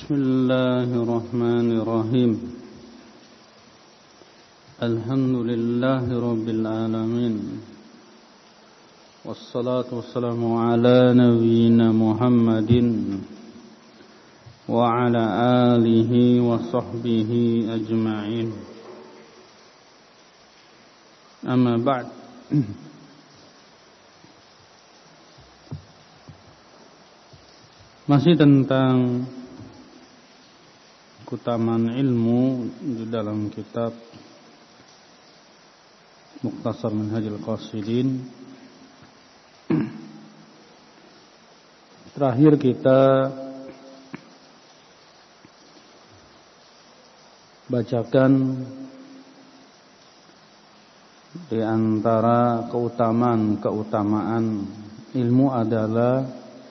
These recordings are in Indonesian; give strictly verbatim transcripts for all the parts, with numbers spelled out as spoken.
Bismillahirrahmanirrahim. Alhamdulillahi rabbil alamin. Wassalatu wassalamu ala nabiyyina Muhammadin wa ala alihi wa sahbihi ajma'in. Amma ba'd. Masih tentang keutamaan ilmu di dalam kitab Mukhtasar Minhajul Qasidin. Terakhir kita bacakan di antara keutamaan-keutamaan ilmu adalah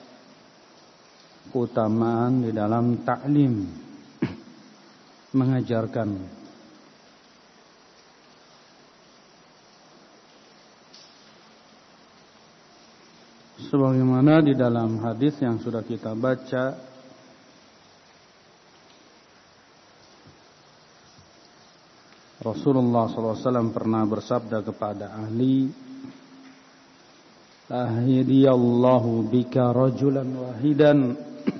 keutamaan di dalam ta'lim, mengajarkan. Sebagaimana di dalam hadis yang sudah kita baca, Rasulullah shallallahu alaihi wasallam pernah bersabda kepada Ali, "Ahdiyallahu bika rajulan wahidan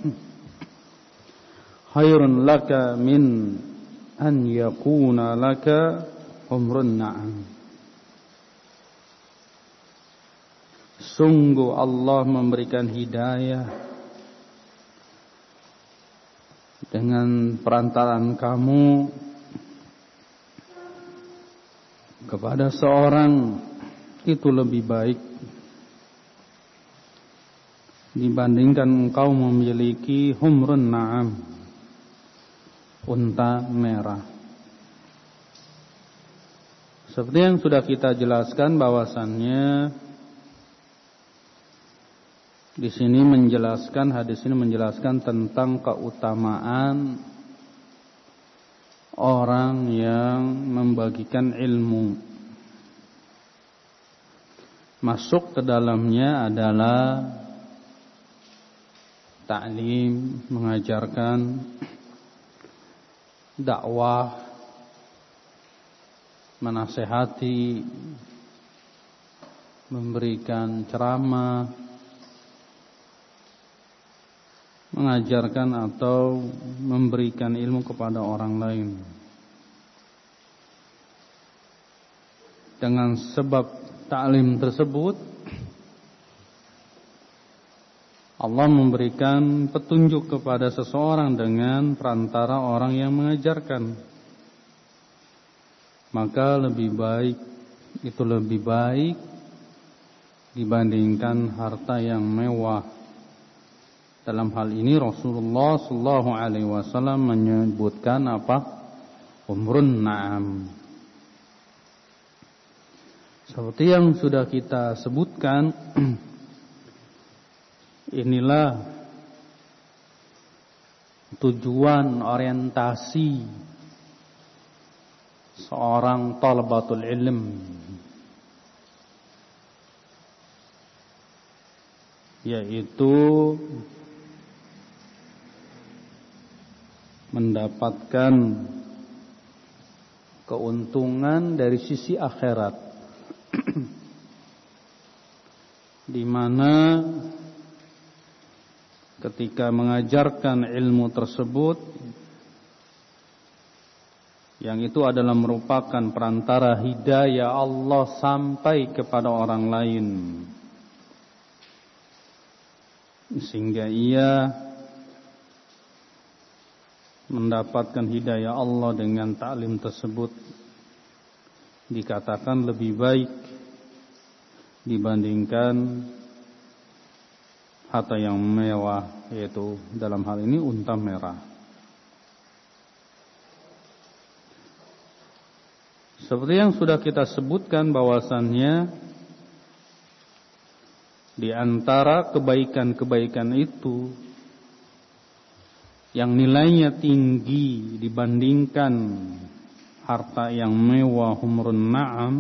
khairun laka min an yakuna laka umrun na'am." Sungguh Allah memberikan hidayah dengan perantaraan kamu kepada seorang itu lebih baik dibandingkan engkau memiliki humrun na'am, unta merah. Seperti yang sudah kita jelaskan bahwasannya di sini menjelaskan, hadis ini menjelaskan tentang keutamaan orang yang membagikan ilmu. Masuk ke dalamnya adalah ta'lim, mengajarkan, dakwah, menasehati, memberikan ceramah, mengajarkan atau memberikan ilmu kepada orang lain. Dengan sebab ta'lim tersebut, Allah memberikan petunjuk kepada seseorang dengan perantara orang yang mengajarkan. Maka lebih baik, itu lebih baik dibandingkan harta yang mewah. Dalam hal ini Rasulullah sallallahu alaihi wasallam menyebutkan apa? Umrun na'am. Seperti yang sudah kita sebutkan, inilah tujuan orientasi seorang talabatul ilm, yaitu mendapatkan keuntungan dari sisi akhirat, di mana ketika mengajarkan ilmu tersebut, yang itu adalah merupakan perantara hidayah Allah sampai kepada orang lain, sehingga ia mendapatkan hidayah Allah dengan ta'lim tersebut, dikatakan lebih baik dibandingkan harta yang mewah, yaitu dalam hal ini unta merah. Seperti yang sudah kita sebutkan bahwasannya di antara kebaikan-kebaikan itu yang nilainya tinggi dibandingkan harta yang mewah humrun na'am,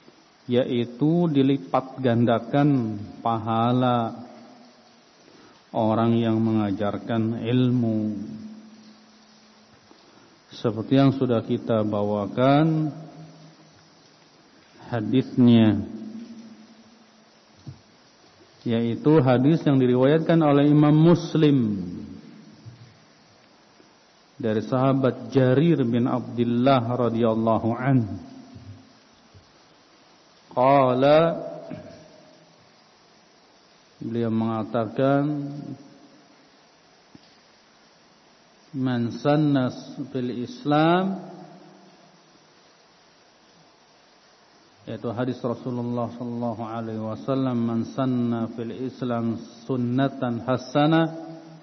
yaitu dilipat gandakan pahala orang yang mengajarkan ilmu. Seperti yang sudah kita bawakan hadisnya, yaitu hadis yang diriwayatkan oleh Imam Muslim dari sahabat Jarir bin Abdullah radhiyallahu anhu. Qala, beliau mengatakan, man sanna fil Islam, yaitu hadis Rasulullah sallallahu alaihi wasallam, man sanna fil Islam sunnatan hasanah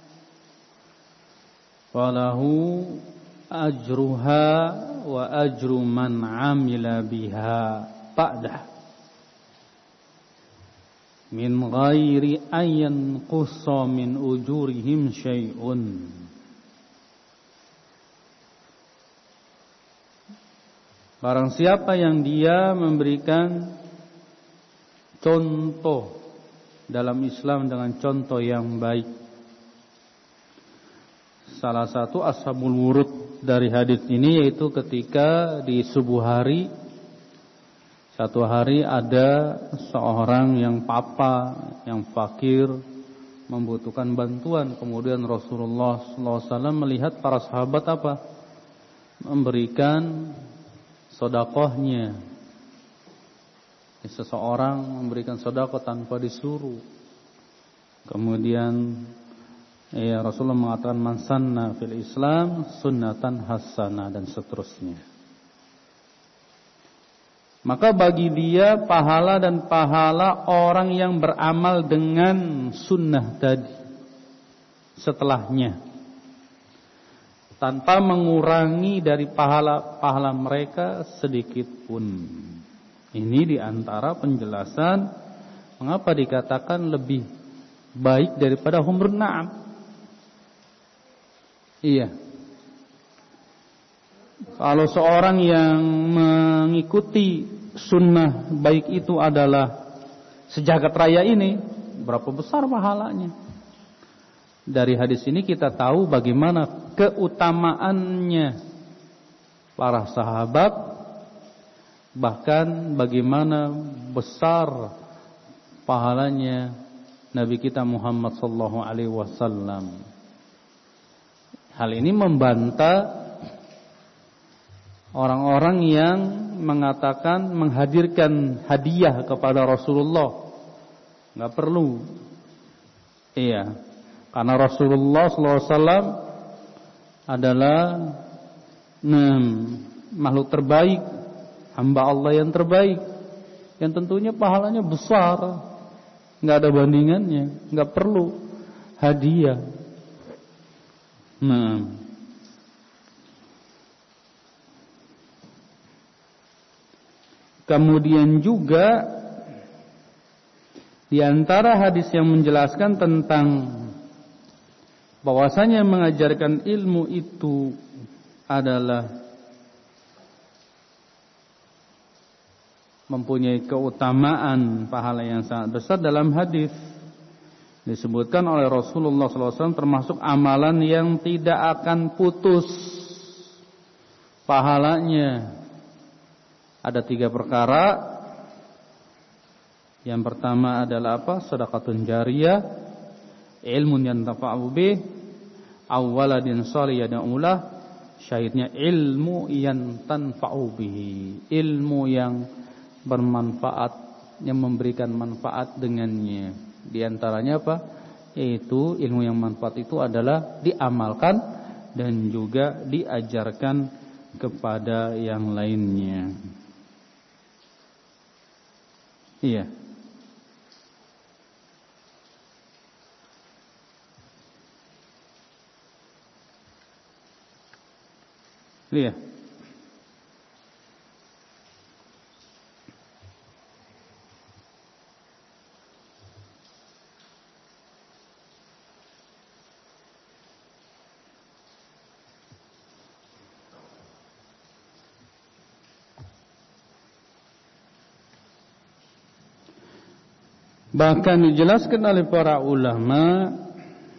falahu ajruha wa ajru man amila biha ba'dah min ghairi ayyan qussa min ujurihim syai'un. Barang siapa yang dia memberikan contoh dalam Islam dengan contoh yang baik. Salah satu ashabul wurud dari hadis ini yaitu ketika di subuh hari, satu hari ada seorang yang papa, yang fakir, membutuhkan bantuan. Kemudian Rasulullah sallallahu alaihi wasallam melihat para sahabat apa? Memberikan sodakohnya. Seseorang memberikan sodakoh tanpa disuruh. Kemudian ya, Rasulullah mengatakan man sanna fil Islam sunnatan hasanah dan seterusnya. Maka bagi dia pahala dan pahala orang yang beramal dengan sunnah tadi setelahnya, tanpa mengurangi dari pahala-pahala mereka sedikit pun. Ini diantara penjelasan mengapa dikatakan lebih baik daripada humrun na'am. Iya. Kalau seorang yang mengikuti sunnah baik itu adalah sejagat raya ini, berapa besar pahalanya? Dari hadis ini kita tahu bagaimana keutamaannya para sahabat, bahkan bagaimana besar pahalanya Nabi kita Muhammad sallallahu alaihi wasallam. Hal ini membantah orang-orang yang mengatakan menghadirkan hadiah kepada Rasulullah. Enggak perlu. Iya. Karena Rasulullah sallallahu alaihi wasallam adalah nah, makhluk terbaik, hamba Allah yang terbaik, yang tentunya pahalanya besar, nggak ada bandingannya, nggak perlu hadiah. Nah, kemudian juga di antara hadis yang menjelaskan tentang bahwasanya mengajarkan ilmu itu adalah mempunyai keutamaan pahala yang sangat besar. Dalam hadis disebutkan oleh Rasulullah sallallahu alaihi wasallam termasuk amalan yang tidak akan putus pahalanya. Ada tiga perkara. Yang pertama adalah apa? Sedekatun jariyah, ilmun yantafa'u bih, awwaladin shalih yad'ulah, syahidnya ilmu yang tanfa'u bihi, ilmu yang bermanfaat, yang memberikan manfaat dengannya. Di antaranya apa? Yaitu ilmu yang manfaat itu adalah diamalkan dan juga diajarkan kepada yang lainnya. Iya. Iya. Bahkan dijelaskan oleh para ulama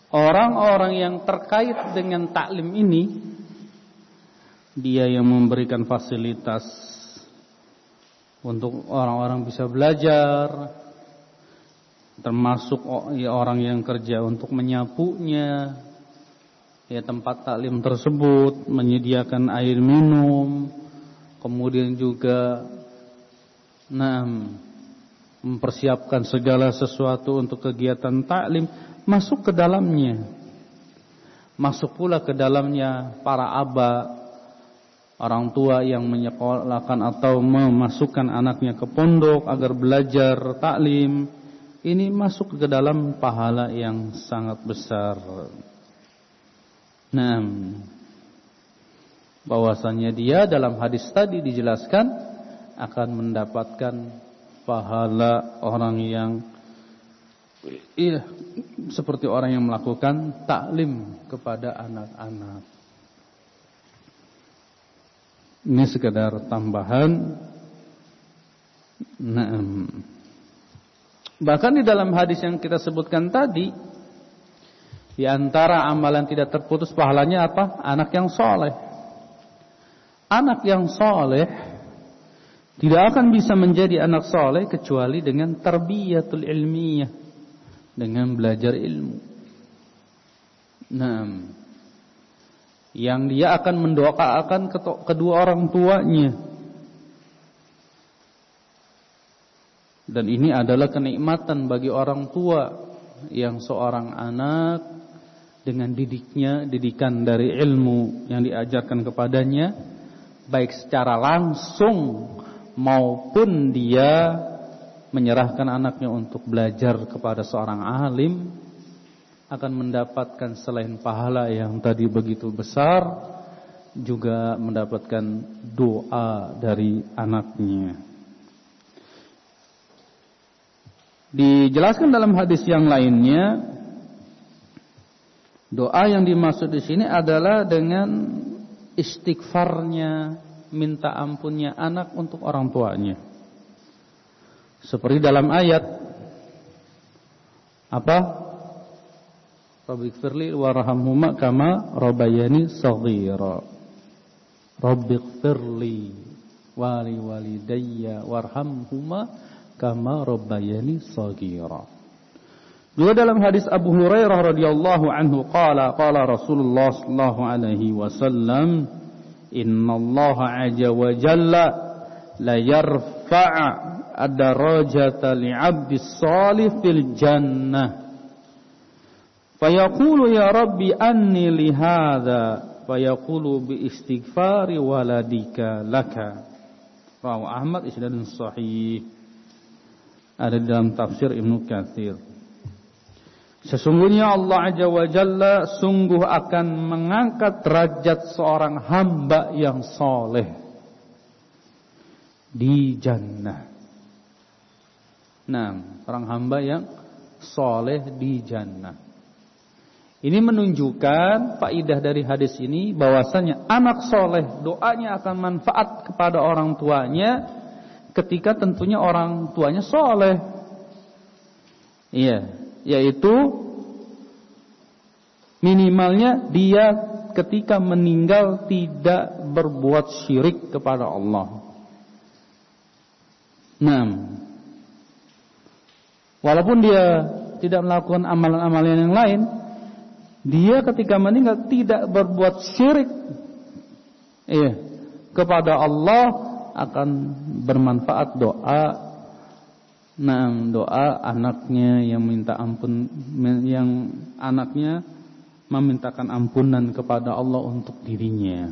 orang-orang yang terkait dengan taklim ini, dia yang memberikan fasilitas untuk orang-orang bisa belajar, termasuk orang yang kerja untuk menyapunya, ya tempat taklim tersebut, menyediakan air minum, kemudian juga nah, mempersiapkan segala sesuatu untuk kegiatan taklim, masuk ke dalamnya. Masuk pula ke dalamnya para aba, orang tua yang menyekolahkan atau memasukkan anaknya ke pondok agar belajar taklim. Ini masuk ke dalam pahala yang sangat besar. Nah, bahwasanya dia dalam hadis tadi dijelaskan akan mendapatkan pahala orang yang iya, seperti orang yang melakukan taklim kepada anak-anak. Ini sekedar tambahan. Nah, bahkan di dalam hadis yang kita sebutkan tadi, di antara amalan tidak terputus pahalanya apa? Anak yang soleh. Anak yang soleh tidak akan bisa menjadi anak soleh kecuali dengan tarbiyatul ilmiyah, dengan belajar ilmu. Nah, yang dia akan mendoakan kedua orang tuanya. Dan ini adalah kenikmatan bagi orang tua yang seorang anak dengan didiknya, didikan dari ilmu yang diajarkan kepadanya, baik secara langsung maupun dia menyerahkan anaknya untuk belajar kepada seorang alim, akan mendapatkan selain pahala yang tadi begitu besar, juga mendapatkan doa dari anaknya. Dijelaskan dalam hadis yang lainnya, doa yang dimaksud di sini adalah dengan istighfarnya, minta ampunnya anak untuk orang tuanya. Seperti dalam ayat apa? Rabbighfirli warhamhuma kama rabbayani shaghira. Rabbighfirli wali walidayya warhamhuma kama rabbayani shaghira. Juga dalam hadis Abu Hurairah radhiyallahu anhu qala qala Rasulullah sallallahu alaihi wasallam, innallaha azza wa jalla la yarfa'a ad-darajata li'abdis salih fil jannah. Fayaqulu ya rabbi anni li hadza, fayaqulu bi istighfari waladika laka. Rawahu Ahmad isnadun sahih. Ada dalam tafsir Ibnu Katsir. Sesungguhnya Allah Azza wa Jalla sungguh akan mengangkat derajat seorang hamba yang soleh di jannah. Nah, seorang hamba yang soleh di jannah. Ini menunjukkan faidah dari hadis ini bahwasanya anak soleh doanya akan manfaat kepada orang tuanya ketika tentunya orang tuanya soleh. Iya, yaitu minimalnya dia ketika meninggal tidak berbuat syirik kepada Allah. Nah, walaupun dia tidak melakukan amalan-amalan yang lain, dia ketika meninggal tidak berbuat syirik iya, kepada Allah, akan bermanfaat doa, nah doa anaknya yang minta ampun, yang anaknya memintakan ampunan kepada Allah untuk dirinya.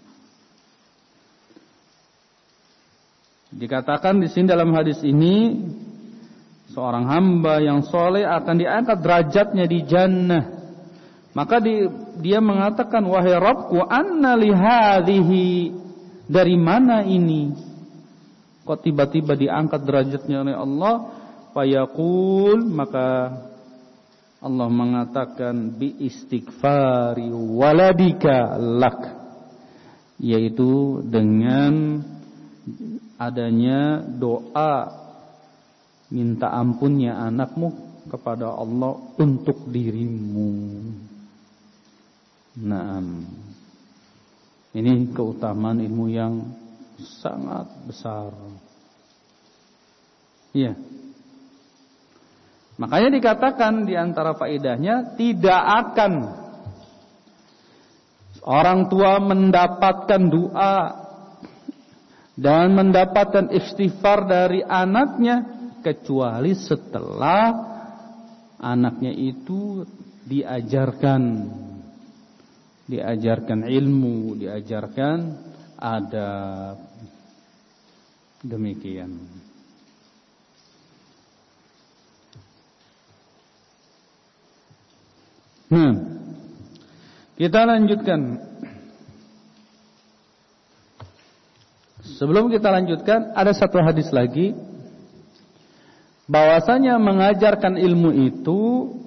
Dikatakan di sini dalam hadis ini, seorang hamba yang soleh akan diangkat derajatnya di jannah. Maka di, dia mengatakan, wahai Rabbku, anna li hadhihi, dari mana ini? Kok tiba-tiba diangkat derajatnya oleh Allah? Fayaqul, maka Allah mengatakan bi istighfari waladika lak, yaitu dengan adanya doa minta ampunnya anakmu kepada Allah untuk dirimu. Naam. Ini keutamaan ilmu yang sangat besar. Iya. Makanya dikatakan di antara faedahnya, tidak akan orang tua mendapatkan doa dan mendapatkan istighfar dari anaknya kecuali setelah anaknya itu diajarkan diajarkan ilmu, diajarkan adab. Demikian. Nah, kita lanjutkan. Sebelum kita lanjutkan, ada satu hadis lagi, bahwasanya mengajarkan ilmu itu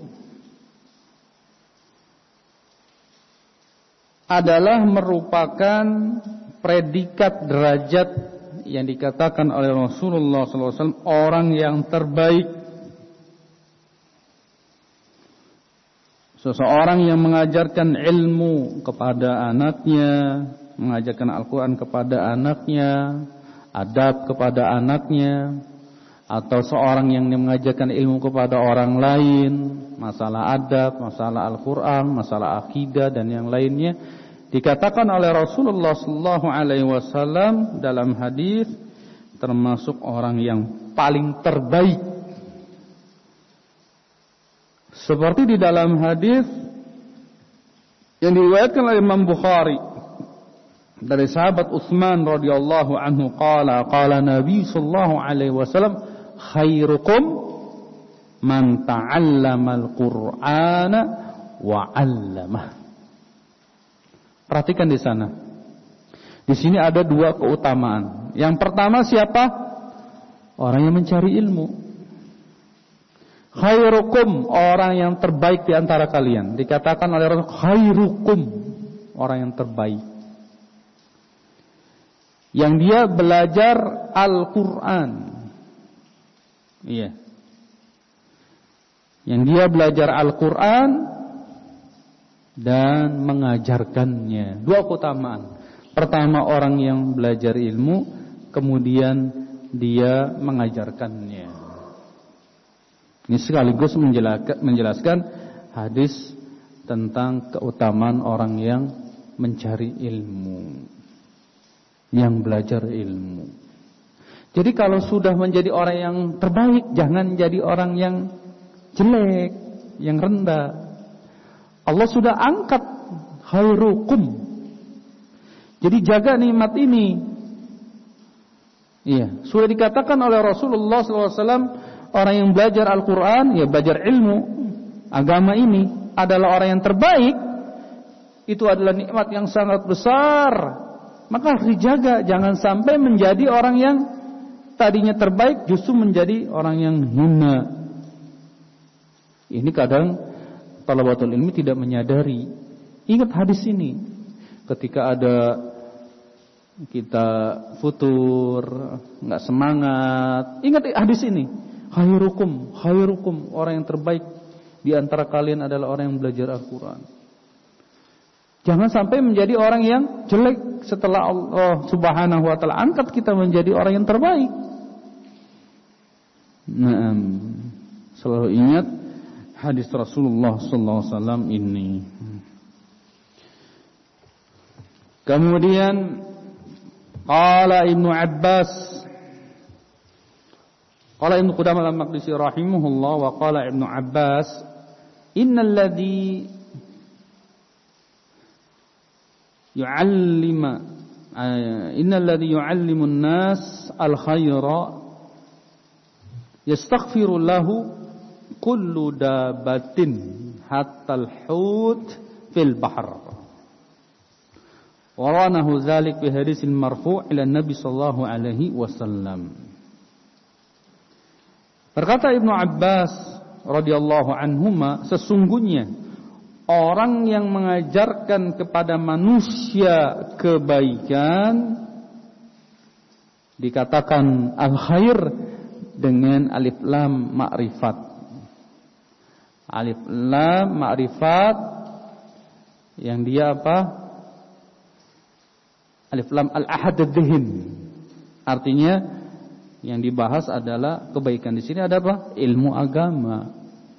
adalah merupakan predikat derajat yang dikatakan oleh Rasulullah sallallahu alaihi wasallam orang yang terbaik. Seseorang yang mengajarkan ilmu kepada anaknya, mengajarkan Al-Quran kepada anaknya, adab kepada anaknya, atau seorang yang mengajarkan ilmu kepada orang lain, masalah adab, masalah Al-Quran, masalah akidah dan yang lainnya, dikatakan oleh Rasulullah sallallahu alaihi wasallam dalam hadis termasuk orang yang paling terbaik. Seperti di dalam hadis yang diriwayatkan oleh Imam Bukhari dari sahabat Utsman radhiyallahu anhu, qala qala Nabi sallallahu alaihi wasallam, khairukum man ta'allamal Qur'ana wa 'allamah. Perhatikan di sana. Di sini ada dua keutamaan. Yang pertama siapa? Orang yang mencari ilmu. Khairukum, orang yang terbaik di antara kalian. Dikatakan oleh Rasul, khairukum, orang yang terbaik. Yang dia belajar Al-Quran. Iya. Yang dia belajar Al-Quran dan mengajarkannya. Dua keutamaan. Pertama, orang yang belajar ilmu, kemudian dia mengajarkannya. Ini sekaligus menjelaskan hadis tentang keutamaan orang yang mencari ilmu, yang belajar ilmu. Jadi kalau sudah menjadi orang yang terbaik, jangan jadi orang yang jelek, yang rendah. Allah sudah angkat khairukum. Jadi jaga nikmat ini. Iya, sudah dikatakan oleh Rasulullah sallallahu alaihi wasallam, orang yang belajar Al-Quran, ya belajar ilmu agama ini adalah orang yang terbaik. Itu adalah nikmat yang sangat besar. Maka harus dijaga, jangan sampai menjadi orang yang tadinya terbaik justru menjadi orang yang hina. Ini kadang talabatul ilmi tidak menyadari. Ingat hadis ini. Ketika ada kita futur, enggak semangat, ingat hadis ini. Khairukum, khairukum, orang yang terbaik di antara kalian adalah orang yang belajar Al-Quran. Jangan sampai menjadi orang yang jelek setelah Allah Subhanahu wa taala angkat kita menjadi orang yang terbaik. Nah, selalu ingat hadis Rasulullah sallallahu alaihi wasallam ini. Kemudian qala Ibnu Abbas, qala Ibnu Qudamah al-Maqdisi rahimahullah, wa qala Ibnu Abbas, innal ladzi yu'allima innal ladzi yu'allimu an-nas al-khaira yastaghfiru lahu kullu dabatin hatta al-hut fil bahr. Wa ranahu dzalik bi hadisin marfu' ila Nabi sallallahu alaihi wasallam. Berkata Ibnu Abbas radhiyallahu anhuma, sesungguhnya orang yang mengajarkan kepada manusia kebaikan dikatakan al-khair dengan alif lam ma'rifat. Alif lam ma'rifat yang dia apa? Alif lam al-ahad ad-dhihin. Artinya yang dibahas adalah kebaikan. Di sini ada apa? Ilmu agama.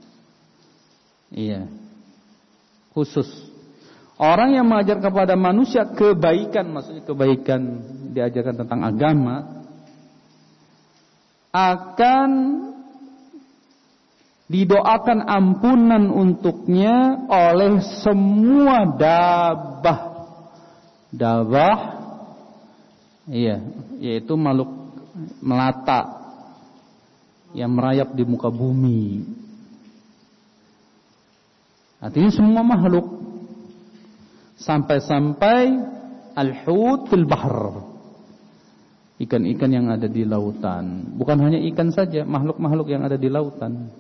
Iya. Khusus orang yang mengajar kepada manusia kebaikan, maksudnya kebaikan diajarkan tentang agama, akan didoakan ampunan untuknya oleh semua dabah. Dabah, iya, yaitu makhluk melata yang merayap di muka bumi. Artinya semua makhluk, sampai-sampai al-hut fil bahr, ikan-ikan yang ada di lautan. Bukan hanya ikan saja, makhluk-makhluk yang ada di lautan.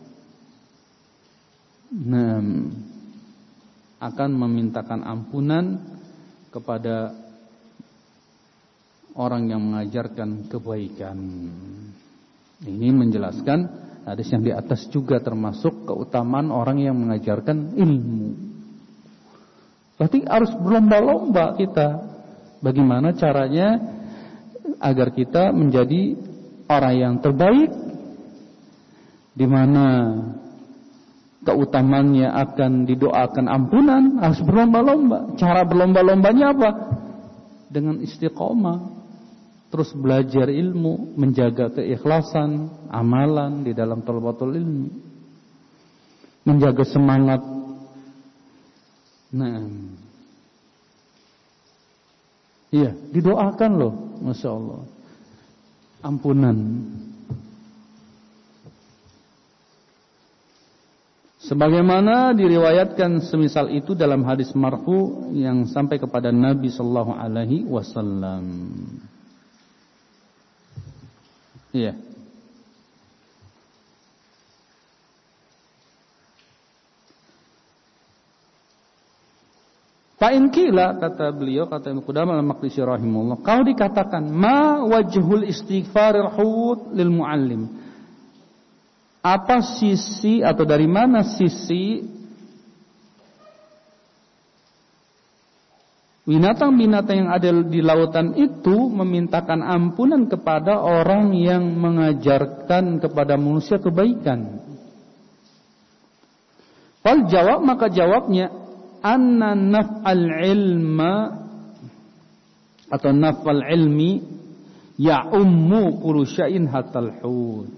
Nah, akan memintakan ampunan kepada orang yang mengajarkan kebaikan. Ini menjelaskan hadis yang di atas juga termasuk keutamaan orang yang mengajarkan ilmu. Berarti harus berlomba-lomba kita. Bagaimana caranya agar kita menjadi orang yang terbaik, di mana keutamaannya akan didoakan ampunan. Harus berlomba-lomba. Cara berlomba-lombanya apa? Dengan istiqomah, terus belajar ilmu, menjaga keikhlasan amalan di dalam thalabatul ilmi, menjaga semangat. Nah, iya, didoakan loh, masya Allah, ampunan. Sebagaimana diriwayatkan semisal itu dalam hadis marfu yang sampai kepada Nabi sallallahu alaihi wasallam. Iya. Fa in qila, kata beliau, kata Ibnu Qudamah al-Maqdisi rahimahullah, kalau dikatakan ma wajhul istighfaril hut lil muallim, apa sisi atau dari mana sisi binatang-binatang yang ada di lautan itu memintakan ampunan kepada orang yang mengajarkan kepada manusia kebaikan? Fal jawab, maka jawabnya anna naf'al ilma atau naf'al ilmi ya'ummu kullu syai'in hatal hud.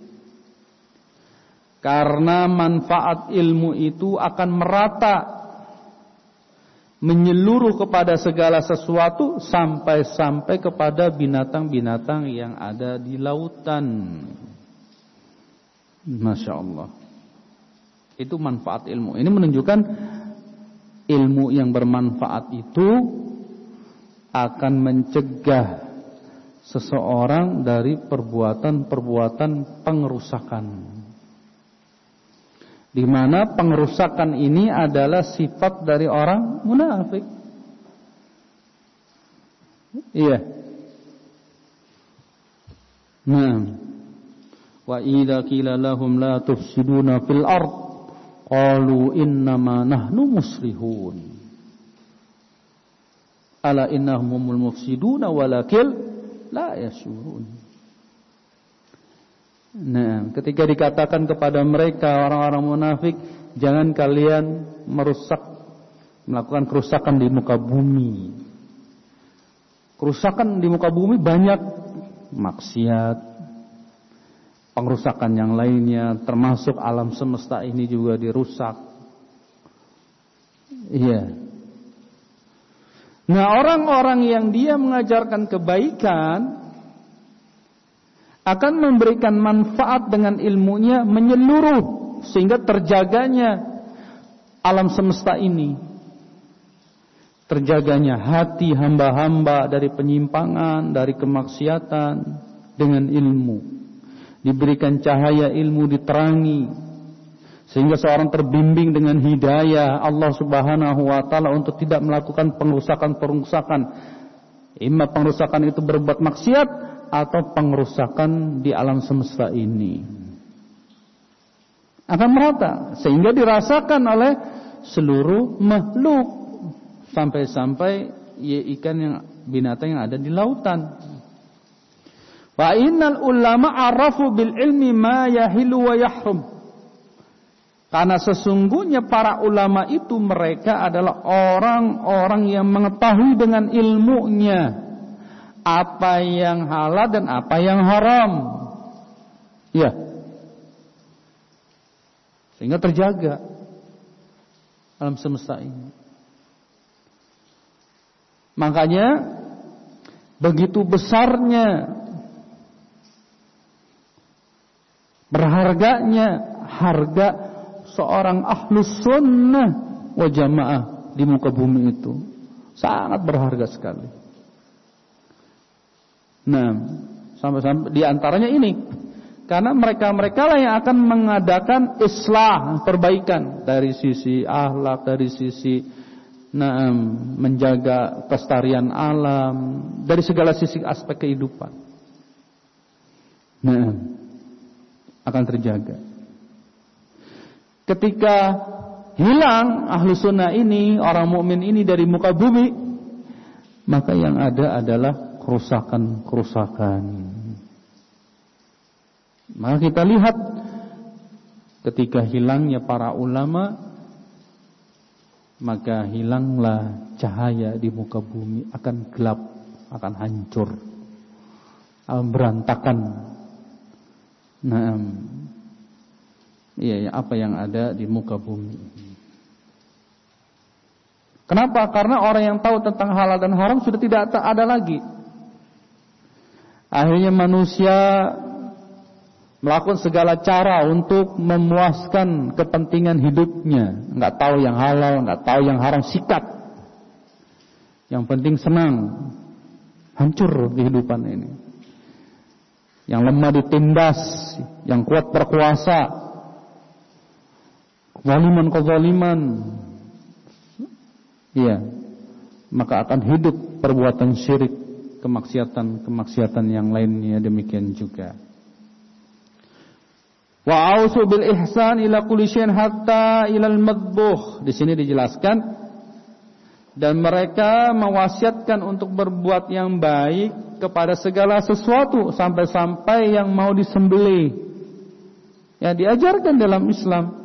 Karena manfaat ilmu itu akan merata, menyeluruh kepada segala sesuatu, sampai-sampai kepada binatang-binatang yang ada di lautan. Masya Allah. Itu manfaat ilmu. Ini menunjukkan ilmu yang bermanfaat itu akan mencegah seseorang dari perbuatan-perbuatan pengerusakan, di mana pengerusakan ini adalah sifat dari orang munafik. Iya. Nah, wa idza qila lahum la tufsiduna fil ard qalu innama nahnu muslihun. Ala innahum humul mufsiduna walakin la yashurun. Nah, ketika dikatakan kepada mereka orang-orang munafik, jangan kalian merusak, melakukan kerusakan di muka bumi. Kerusakan di muka bumi banyak, maksiat, pengerusakan yang lainnya, termasuk alam semesta ini juga dirusak. Iya. Nah, orang-orang yang dia mengajarkan kebaikan akan memberikan manfaat dengan ilmunya menyeluruh, sehingga terjaganya alam semesta ini, terjaganya hati hamba-hamba dari penyimpangan, dari kemaksiatan dengan ilmu. Diberikan cahaya ilmu, diterangi, sehingga seorang terbimbing dengan hidayah Allah Subhanahu wa taala untuk tidak melakukan pengrusakan-pengrusakan. Imma pengrusakan itu berbuat maksiat atau pengrusakan di alam semesta ini. akan merata sehingga dirasakan oleh seluruh makhluk sampai-sampai ya ikan yang binatang yang ada di lautan. Wa innal ulama arafu bil ilmi ma yahilu wa yahrum. Karena sesungguhnya para ulama itu mereka adalah orang-orang yang mengetahui dengan ilmunya apa yang halal dan apa yang haram. Ya. Sehingga terjaga alam semesta ini. Makanya begitu besarnya, berharganya harga seorang ahlus sunnah wa jamaah di muka bumi itu. Sangat berharga sekali. Nah, sampai-sampai di antaranya ini. Karena mereka-mereka lah yang akan mengadakan islah, perbaikan dari sisi akhlak, dari sisi nah, menjaga kelestarian alam, dari segala sisi aspek kehidupan. Nah, akan terjaga. Ketika hilang ahlu sunnah ini, orang mukmin ini dari muka bumi, maka yang ada adalah kerusakan-kerusakan. Maka kita lihat ketika hilangnya para ulama, maka hilanglah cahaya di muka bumi, akan gelap, akan hancur, akan berantakan. Nah, iya, apa yang ada di muka bumi. Kenapa? Karena orang yang tahu tentang halal dan haram sudah tidak ada lagi. Akhirnya manusia melakukan segala cara untuk memuaskan kepentingan hidupnya. Enggak tahu yang halal, enggak tahu yang haram, sikat. Yang penting senang. Hancur kehidupan ini. Yang lemah ditindas, yang kuat berkuasa. Kezaliman-kezaliman. Iya. Maka akan hidup perbuatan syirik, kemaksiatan-kemaksiatan yang lainnya demikian juga. Wa ausu bil ihsan ila kulli syai'in hatta ilal madbuh. Di sini dijelaskan, dan mereka mewasiatkan untuk berbuat yang baik kepada segala sesuatu sampai-sampai yang mau disembelih. Ya, diajarkan dalam Islam.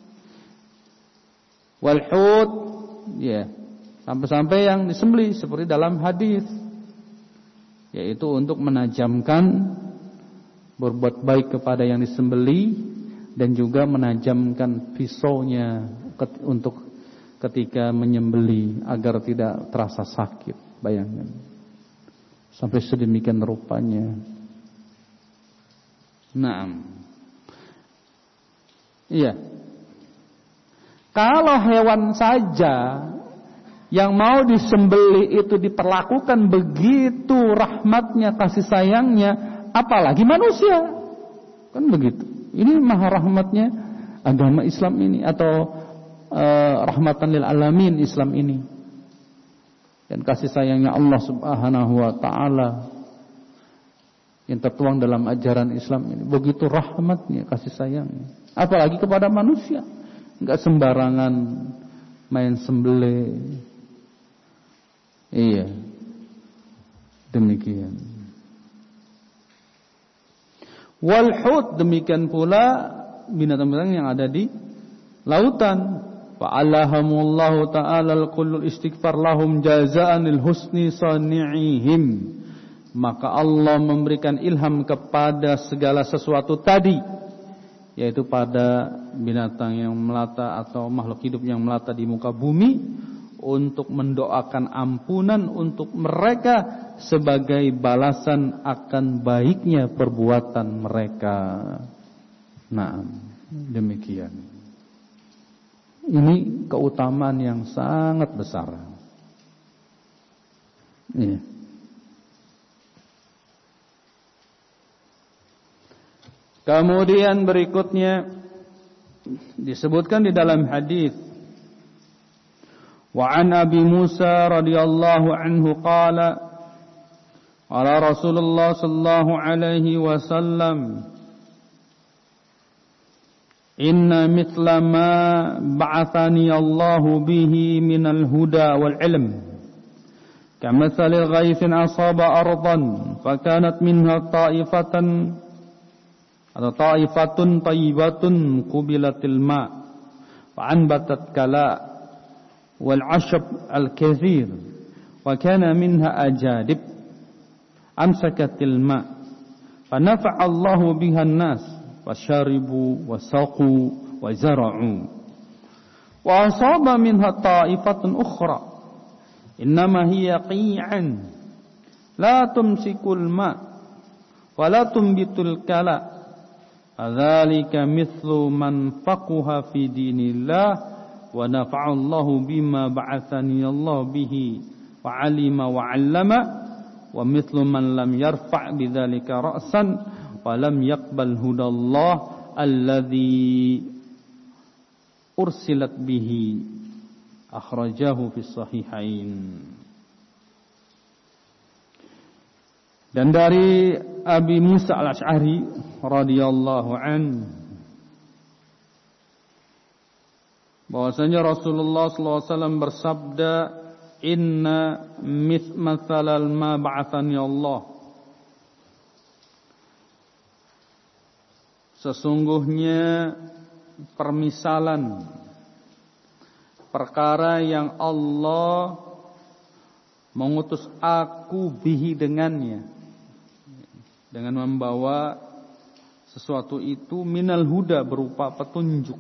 Wal hud, ya, sampai-sampai yang disembelih seperti dalam hadis, yaitu untuk menajamkan, berbuat baik kepada yang disembelih, dan juga menajamkan pisaunya untuk ketika menyembelih agar tidak terasa sakit. Bayangkan, sampai sedemikian rupanya. Naam. Iya. Kalau hewan saja yang mau disembelih itu diperlakukan begitu rahmatnya, kasih sayangnya, apalagi manusia. Kan begitu. Ini maha rahmatnya agama Islam ini, atau uh, rahmatan lil alamin Islam ini. Dan kasih sayangnya Allah Subhanahu wa taala yang tertuang dalam ajaran Islam ini. Begitu rahmatnya, kasih sayangnya. Apalagi kepada manusia. Enggak sembarangan main sembelih. Iya. Demikian. Wal hut, demikian pula binatang-binatang yang ada di lautan. Fa'alahamullahu ta'ala al-kullul istighfar lahum jazaan lil husni sani'ihim. Maka Allah memberikan ilham kepada segala sesuatu tadi, yaitu pada binatang yang melata atau makhluk hidup yang melata di muka bumi, untuk mendoakan ampunan untuk mereka sebagai balasan akan baiknya perbuatan mereka. Nah, demikian. Ini keutamaan yang sangat besar. Iya. Kemudian berikutnya disebutkan di dalam hadis, wa an Abi Musa radhiyallahu anhu qala qala Rasulullah sallallahu alaihi wasallam inna mithla ma ba'athani Allahu bihi minal huda wal ilm kamathali ghaithin asaba ardan fakanat minha ta'ifatan atau ta'ifatun tayyibatun qubilatil ma' fa'anbatat kala wal 'ashab al kathir wa kana minha ajadib amsakatil ma' fanafa'a Allahu biha an-nas wasyaribu wasaqu wazara'u wa asaba minha ta'ifatun ukhra innama hiya qi'an la tumsikul ma' wa la tumbitul kala adzalika mithlu man faqaha fi dinillah wa nafa'a Allahu bima ba'athani Allah bihi wa 'alima wa 'allama wa mithlu man lam yarfa' bidzalika ra'san wa lam yaqbal hudallah alladzi ursilat bihi akhrajahu fi sahihain. Dan dari Abi Musa al-Asy'ari radhiyallahu an bahwasanya Rasulullah sallallahu alaihi wasallam bersabda, inna mathalal ma ba'athani Allah, sesungguhnya permisalan perkara yang Allah mengutus aku bihi dengannya, dengan membawa sesuatu itu minal huda berupa petunjuk,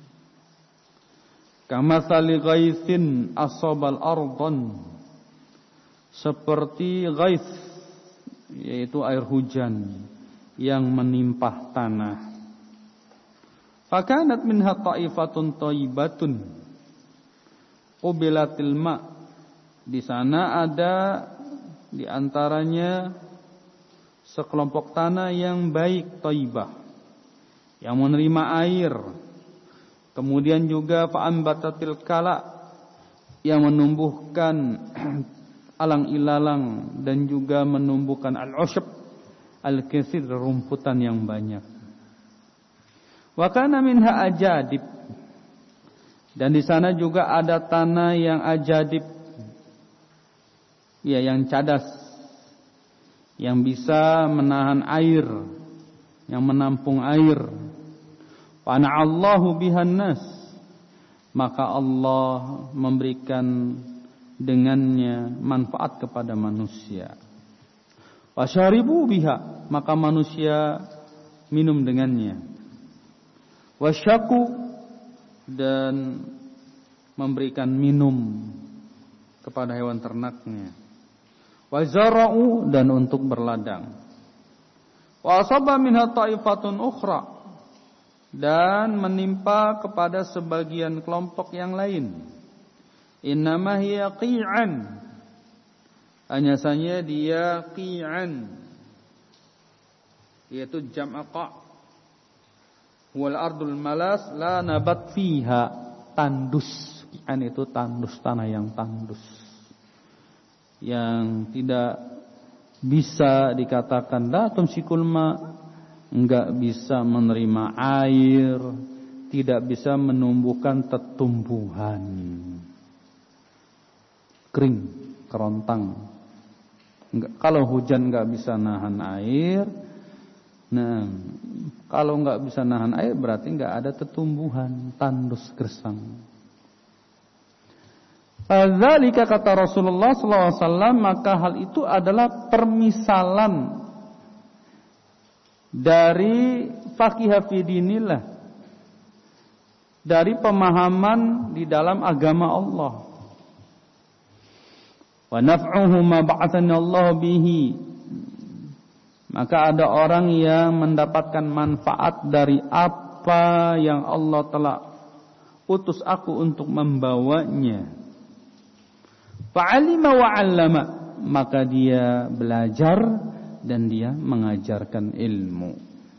kamathali ghaithin asabal ardhan, seperti ghaith yaitu air hujan yang menimpa tanah. Fakanat minha ta'ifatun thayyibatun qubilatil ma', di sana ada di antaranya sekelompok tanah yang baik, thayyibah, yang menerima air. Kemudian juga fa'ambatatil kala, yang menumbuhkan alang-ilalang dan juga menumbuhkan al-ushb al-katsir, rumputan yang banyak. Wa kana minha ajadib, dan di sana juga ada tanah yang ajadib, ya, yang cadas, yang bisa menahan air, yang menampung air. Fana'allahu bihan nas, maka Allah memberikan dengannya manfaat kepada manusia. Wasyaribu biha, maka manusia minum dengannya. Wasyaku, dan memberikan minum kepada hewan ternaknya. Wazara'u, dan untuk berladang. Wa asaba minha ta'ifatun ukhra, dan menimpa kepada sebagian kelompok yang lain. Innama hiya qi'an, hanya saja dia qi'an, yaitu jam'a qa'. Wal ardul malas la nabat fiha, tandus. Qi'an itu tandus, tanah yang tandus, yang tidak bisa dikatakan la tumsikul ma, enggak bisa menerima air, tidak bisa menumbuhkan tetumbuhan, kering, kerontang. Enggak, kalau hujan enggak bisa nahan air. Nah, kalau enggak bisa nahan air berarti enggak ada tetumbuhan, tandus, gersang. Fadzalika, kata Rasulullah sallallahu alaihi wasallam, maka hal itu adalah permisalan dari faqihah fi dinillah, dari pemahaman di dalam agama Allah. Wa naf'uhu ma ba'athana Allah bihi, maka ada orang yang mendapatkan manfaat dari apa yang Allah telah utus aku untuk membawanya. Fa'alima wa 'allama, maka dia belajar dan dia mengajarkan ilmu.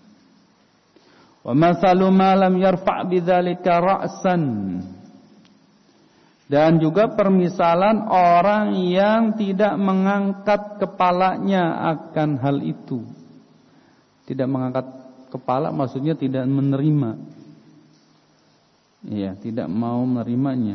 Wa masalu ma lam yarfa' bidzalika ra'san, dan juga permisalan orang yang tidak mengangkat kepalanya akan hal itu. Tidak mengangkat kepala maksudnya tidak menerima, Iya, tidak mau menerimanya.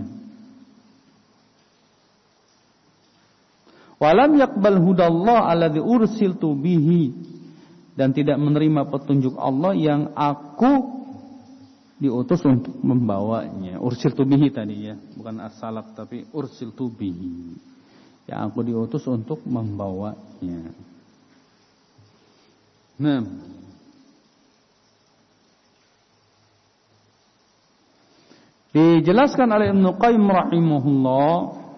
Walam yaqbal hudallah alladzi ursiltu bihi, dan tidak menerima petunjuk Allah yang aku diutus untuk membawanya. Ursiltu bihi tadi ya, bukan as-salaf tapi ursiltu bihi. Yang aku diutus untuk membawanya. Nah, dijelaskan oleh Ibnu Qayyim rahimahullah,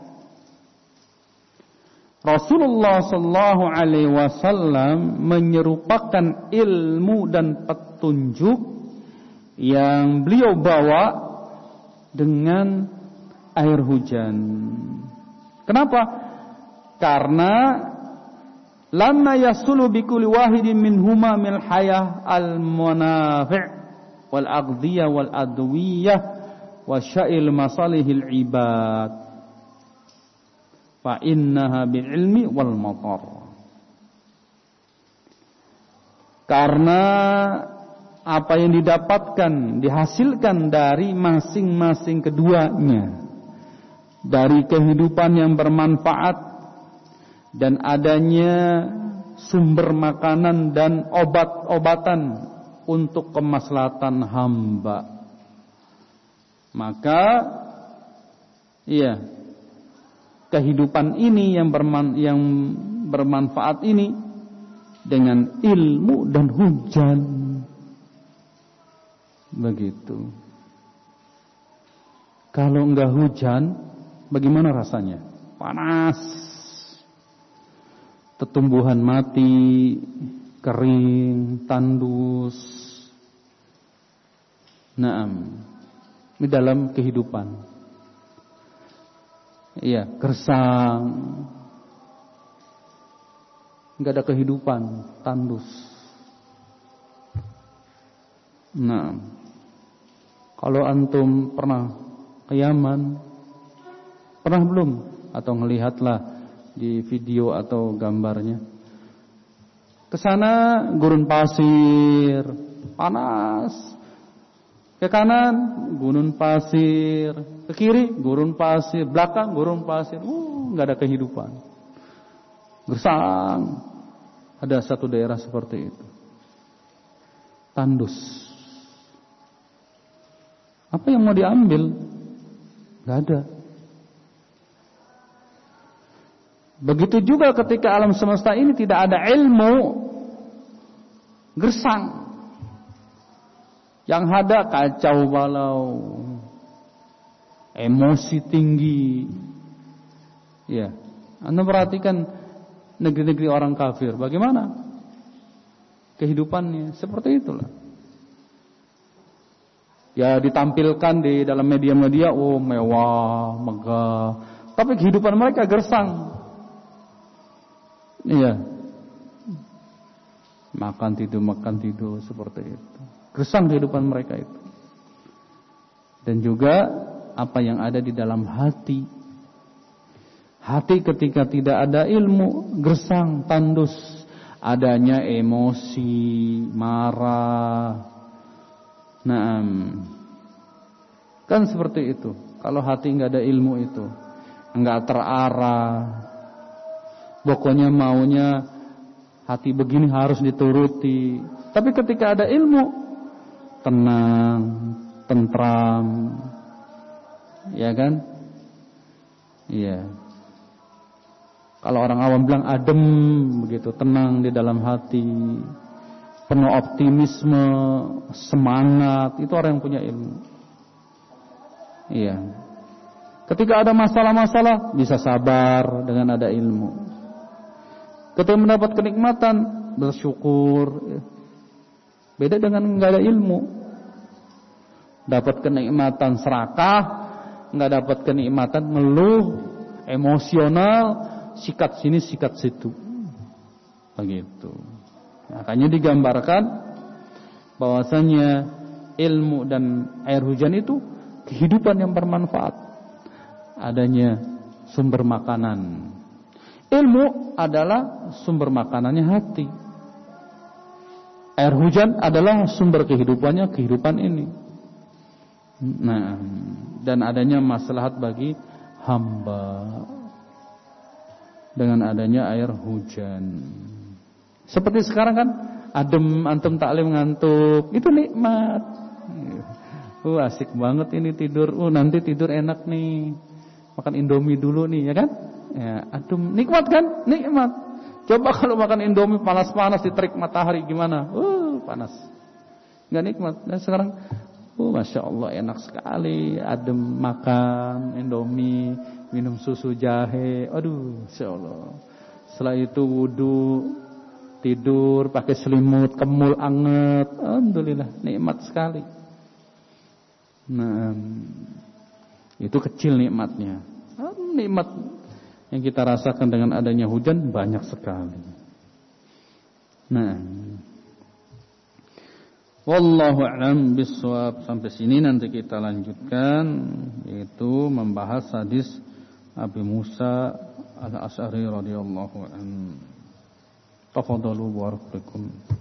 Rasulullah sallallahu alaihi wasallam menyerupakan ilmu dan petunjuk yang beliau bawa dengan air hujan. Kenapa? Karena lamma yasulu bi kulli wahidin minhuma min hayah al-manafi' wal aghdiyah wal adwiyah wa sya'il masalihil ibad fa innaha bil ilmi wal matar. Karena apa yang didapatkan, dihasilkan dari masing-masing keduanya, dari kehidupan yang bermanfaat dan adanya sumber makanan dan obat-obatan untuk kemaslahatan hamba, maka iya, kehidupan ini yang berman, yang bermanfaat ini dengan ilmu dan hujan. Begitu. Kalau enggak hujan, bagaimana rasanya? Panas. Tumbuhan mati, kering, tandus. Naam. Di dalam kehidupan. Iya, gersang. Enggak ada kehidupan, tandus. Nah, kalau antum pernah ke Yaman, pernah belum? Atau ngelihatlah di video atau gambarnya. Ke sana gurun pasir, panas. Ke kanan gurun pasir, ke kiri gurun pasir, belakang gurun pasir. Uh, enggak ada kehidupan. Gersang. Ada satu daerah seperti itu. Tandus. Apa yang mau diambil? Enggak ada. Begitu juga ketika alam semesta ini tidak ada ilmu, gersang. Yang ada kacau balau, emosi tinggi. Ya, Anda perhatikan negeri-negeri orang kafir, bagaimana kehidupannya? Seperti itulah. Ya, ditampilkan di dalam media-media, oh mewah, megah, tapi kehidupan mereka gersang. Iya, makan tidur, makan tidur seperti itu. Gersang kehidupan mereka itu. Dan juga apa yang ada di dalam hati. Hati ketika tidak ada ilmu, gersang, tandus. Adanya emosi, marah. Naam. Kan seperti itu. Kalau hati enggak ada ilmu itu, enggak terarah. Pokoknya maunya hati begini harus dituruti. Tapi ketika ada ilmu, tenang, tentram, ya kan? Iya. Kalau orang awam bilang adem, begitu, tenang di dalam hati, penuh optimisme, semangat, itu orang yang punya ilmu. Iya. Ketika ada masalah-masalah, bisa sabar dengan ada ilmu. Ketika mendapat kenikmatan, bersyukur. Beda dengan enggak ada ilmu. Dapat kenikmatan serakah, enggak dapat kenikmatan mengeluh, emosional, sikat sini sikat situ. Begitu. Makanya digambarkan bahwasanya ilmu dan air hujan itu kehidupan yang bermanfaat. Adanya sumber makanan. Ilmu adalah sumber makanannya hati. Air hujan adalah sumber kehidupannya kehidupan ini. Nah, dan adanya maslahat bagi hamba dengan adanya air hujan. Seperti sekarang kan adem, antum taklim ngantuk, itu nikmat. Uh asik banget ini tidur. Uh nanti tidur enak nih. Makan Indomie dulu nih, ya kan? Ya, adem, nikmat kan? Nikmat. Coba kalau makan Indomie panas-panas diterik matahari gimana? Uh panas. Enggak nikmat. Dan sekarang oh, Masya Allah enak sekali. Adem makan Indomie, minum susu jahe. Aduh, Masya Allah. Setelah itu wudu, tidur pakai selimut, kemul anget. Alhamdulillah, nikmat sekali. Nah, itu kecil nikmatnya. Nikmat yang kita rasakan dengan adanya hujan banyak sekali. Nah, wallahu a'lam bishawab. Sampai sini nanti kita lanjutkan, yaitu membahas hadis Abi Musa al-Asy'ari radhiyallahu anhu. Tafadhalu barakallahu.